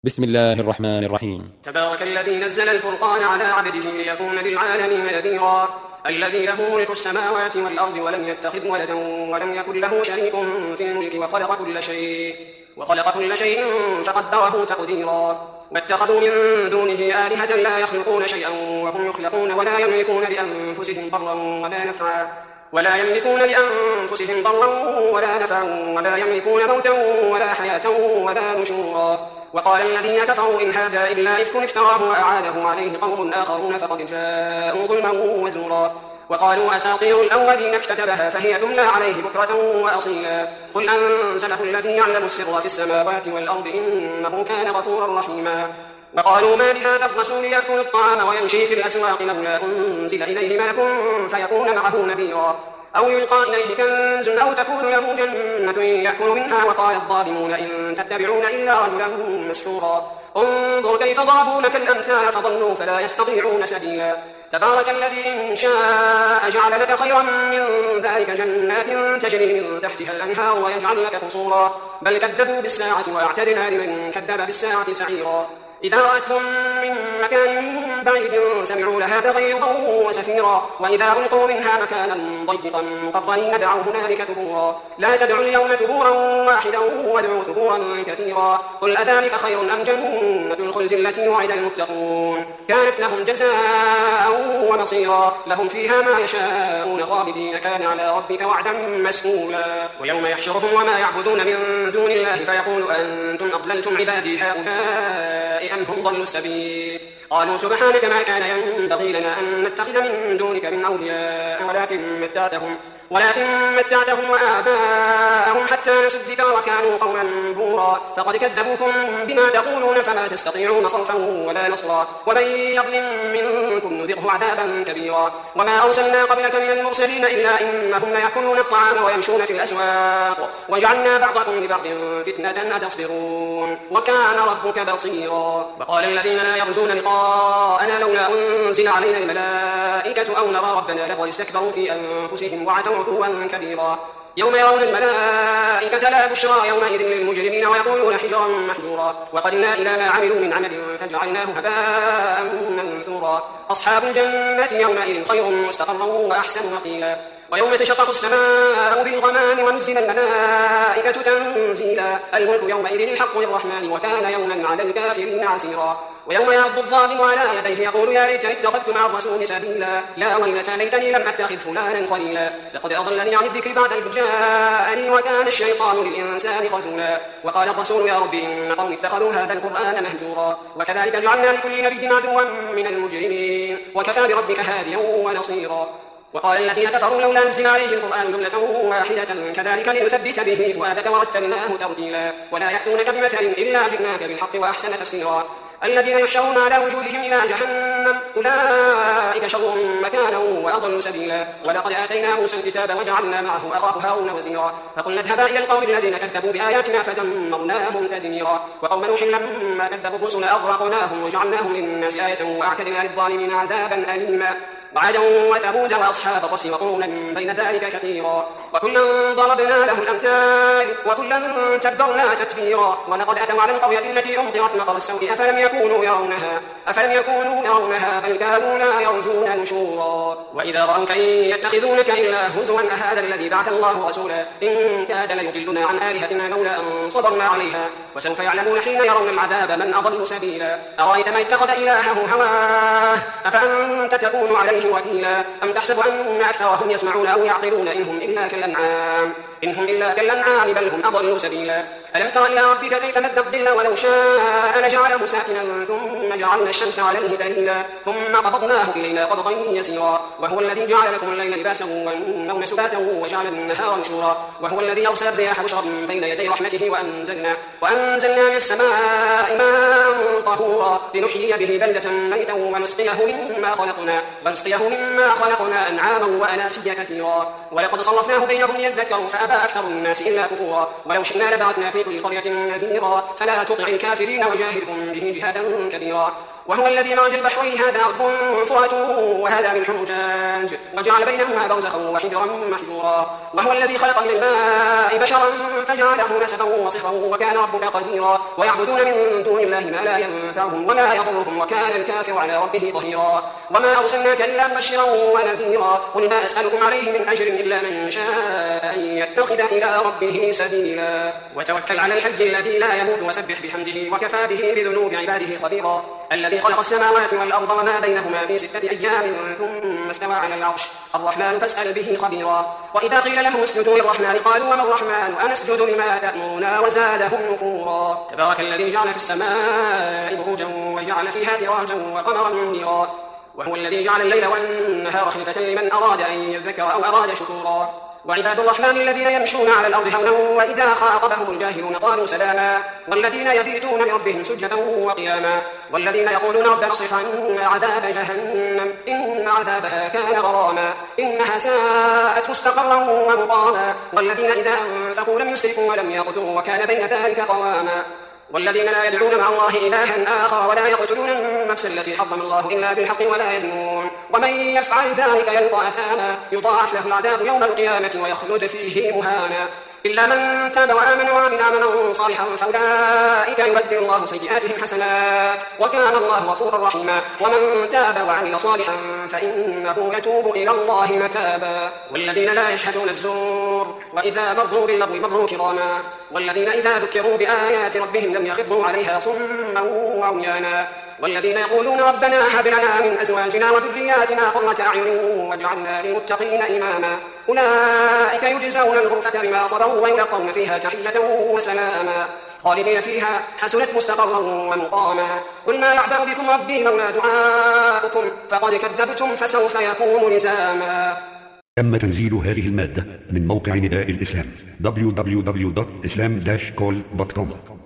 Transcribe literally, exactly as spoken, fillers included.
بسم الله الرحمن الرحيم. تبارك الذي نزل الفرقان على عبده ليكون للعالمين نذيرا الذي له ملك السماوات والأرض ولم يتخذ ولدا ولم يكن له شريك في الملك وخلق كل شيء وخلق كل شيء فقدره تقديرا واتخذوا من دونه آلهة لا يخلقون شيئا وهم يخلقون ولا يملكون لأنفسهم ضرا ولا نفعا ولا يملكون لأنفسهم ضرا ولا نفعا ولا يملكون موتا ولا حياة ولا نشورا. وقال الذين كفروا إن هذا إلا إفك افتراه وأعاده عليه قوم آخرون فقد جاءوا ظلما وزورا. وقالوا أساطير الأولين اكتتبها فهي تملى عليه بكرة وأصيلا قل أنزله الذي يعلم السر في السماوات والأرض إنه كان غفورا رحيما. وقالوا ما لهذا الرسول يأكل الطعام ويمشي في الأسواق لولا أنزل إليه ملك فيكون معه نذيرا أو يلقى إليه كنز أو تكون له جنة يأكل منها. وقال الظالمون إن تتبعون إلا رجلا مسحورا انظر كيف ضربوا لك الأمثال فضلوا فلا يستطيعون سبيلا. تبارك الذي إن شاء جعل لك خيرا من ذلك جنات تجري من تحتها الأنهار ويجعل لك قصورا بل كذبوا بالساعة وأعتدنا لمن كذب بالساعة سعيرا. إذا رأتهم من مكان بعيد سمعوا لها تغيظا وسفيرا وإذا ألقوا منها مكانا ضيقا مقرنين دعوا هنالك ثبورا لا تدعوا اليوم ثبورا واحدا وادعوا ثبورا كثيرا قل أذلك خير أم جنة الخلد التي وعد المتقون كانت لهم جزاء ومصيرا لهم فيها ما يشاءون خالدين كان على ربك وعدا مسئولا. ويوم يحشرهم وما يعبدون من دون الله فيقول أنتم أضللتم عبادي هؤلاء أم هم ضلوا السبيل قالوا سبحانك ما كان ينبغي لنا أن نتخذ من دونك من أولياء ولكن متعتهم ولكن متعتهم وآباءهم حتى نسوا الذكر وكانوا قوما بورا فقد كذبوكم بما تقولون فما تستطيعون صرفا ولا نصرا ومن يظلم منكم نذقه عذابا كبيرا. وما أرسلنا قبلك من المرسلين إلا إنهم ليأكلون الطعام ويمشون في الأسواق وجعلنا بعضكم لبعض فتنة أتصبرون وكان ربك بصيرا. وقال الذين لا يرجون لقاءنا لولا أنزل علينا الملائكة أو نرى ربنا لقد استكبروا في أنفسهم وعتوا عتوا كبيرا. يوم يرون الملائكة لا بشرى يومئذ للمجرمين ويقولون حجرا محجورا وقدمنا إلى ما عملوا من عمل فجعلناه هباء منثورا. أصحاب الجنة يومئذ خير مستقرا وأحسن مقيلا. ويوم تشقق السماء بالغمام ونزل الملائكة تنزيلا الملك يومئذ الحق للرحمن وكان يوما على الكافرين عسيرا. ويوم يعض الظالم على يديه يقول يا ليتني اتخذت مع الرسول سبيلا لا ويلتى ليتني لم اتخذ فلانا خليلا لقد اضلني عن الذكر بعد إذ جاءني وكان الشيطان للانسان خذولا. وقال الرسول يا رب ان قوم اتخذوا هذا القرآن مهجورا وكذلك جعلنا لكل نبي عدوا من المجرمين وكفى بربك هاديا ونصيرا. وقال الذين كفروا لولا نزل عليه القرآن جملة واحدة كذلك لنثبت به فؤادك ورتلناه ترتيلا ولا يأتونك بمثل إلا جئناك بالحق وأحسن تفسيرا. الذين يحشرون على وجوههم إلى جهنم أولئك شر مكانا وأضل سبيلا. ولقد آتينا موسى الكتاب وجعلنا معه أخاه هارون وزيرا فقلنا اذهبا إلى القوم الذين كذبوا بآياتنا فدمرناهم تدميرا. وقوم نوح لما كذبوا الرسل أغرقناهم وجعلناهم للناس آية وأعتدنا للظالمين عذابا أليما. وعادا وثمود وأصحاب الرس وقرونا بين ذلك كثيرا وكلا ضربنا له الأمثال وكلا تبرنا تتبيرا. ولقد أتوا على القرية التي أمطرت مطر السوء أفلم يكونوا يرونها أفلم يكونوا يرونها بل كانوا لا يرجون نشورا. وإذا رأوك إن يتخذونك إلا هزوا أهذا الذي بعث الله رسولا إن كاد ليضلنا عن آلهتنا لولا أن صبرنا عليها وسوف يعلمون حين يرون العذاب من أضل سبيلا. أرأيت من اتخذ إلهه هواه أفأنت تكون عليه وكيلا أم تحسب أن أكثرهم يسمعون أو يعقلون إنهم إلا كالأنعام إنهم إلا كالأنعام بل هم أضلوا سبيلا. ألم تر إلى ربك كيف مد الظل ولو شاء لجعله ساكنا ثم جعلنا الشمس عليه دليلا ثم قبضناه إلينا قبضا يسيرا. وهو الذي جعل لكم الليل لباسا والنوم سباتا وجعل النهار نشورا. وهو الذي أرسل الرياح بشرا بين يدي رحمته وأنزلنا وأنزلنا من السماء ماء طهورا لنحيي به بلدة ميتا ونسقيه مما خلقنا ونسقيه مما خلقنا أنعاما وأناسيا كثيرا. ولقد صرفناه بينهم ليذكروا فأبى أكثر الناس إلا كفورا. ولو شئنا لبعثنا في كل قرية نذيرا فلا تطع الكافرين وجاهدهم به جهادا كبيرا. وهو الذي مرج البحرين هذا عذب فرات وهذا ملح أجاج وجعل بينهما برزخا وحجرا محجورا. وهو الذي خلق من الماء بشرا فجعله نسبا وصهرا وكان ربك قديرا. ويعبدون من دون الله ما لا ينفعهم ولا يضرهم وكان الكافر على ربه ظهيرا. وما أرسلناك إلا مبشرا ونذيرا. قل ما أسألكم عليه من أجر إلا من شاء أن يتخذ إلى ربه سبيلا. وتوكل على الحي الذي لا يموت وسبح بحمده وكفى به بذنوب عباده خبيرا. الذي خلق السماوات والأرض وما بينهما في ستة أيام ثم استوى على العرش الرحمن فاسأل به خبيرا. وإذا قيل لهم اسجدوا للرحمن قالوا وما الرحمن أنسجد لما تأمرنا وزادهم نفورا. تبارك الذي جعل في السماء بروجا وجعل فيها سراجا وقمرا منيرا. وهو الذي جعل الليل والنهار خلفة لمن أراد أن يذكر أو أراد شكورا. وعباد الرحمن الذين يمشون على الأرض هونا وإذا خاطبهم الجاهلون قالوا سلاما. والذين يبيتون لربهم سجدا وقياما. والذين يقولون ربنا اصرف عنا عذاب جهنم إن عذابها كان غراما إنها ساءت مستقرا ومقاما. والذين إذا أنفقوا لم يسرفوا ولم يقتروا وكان بين ذلك قواما. والذين لا يدعون مع الله إلها آخر ولا يقتلون النفس التي حرم الله إلا بالحق ولا يزنون ومن يفعل ذلك يلقى أثاما يضاعف له العذاب يوم القيامة ويخلد فيه مهانا إلا من تاب وآمن وعمل عملا صالحا فأولئك يبدل الله سيئاتهم حسنات وكان الله غفورا رحيما. ومن تاب وعمل صالحا فإنه يتوب إلى الله متابا. والذين لا يشهدون الزور وإذا مروا باللغو مروا كراما. والذين إذا ذكروا بآيات ربهم لم يخروا عليها صما وعميانا. والذين يقولون ربنا هب لنا من أزواجنا وذرياتنا قرة أعين واجعلنا للمتقين إماما. أولئك يجزون الغرفة بما صبروا ويلقون فيها تحية وسلاما خالدين فيها حسنت مستقرا ومقاما. قل ما يعبأ بكم ربي لولا دعاؤكم فقد كذبتم فسوف يكون لزاما. تم تنزيل هذه المادة من موقع نداء الإسلام دبليو دبليو دبليو دوت إسلام داش كول دوت كوم.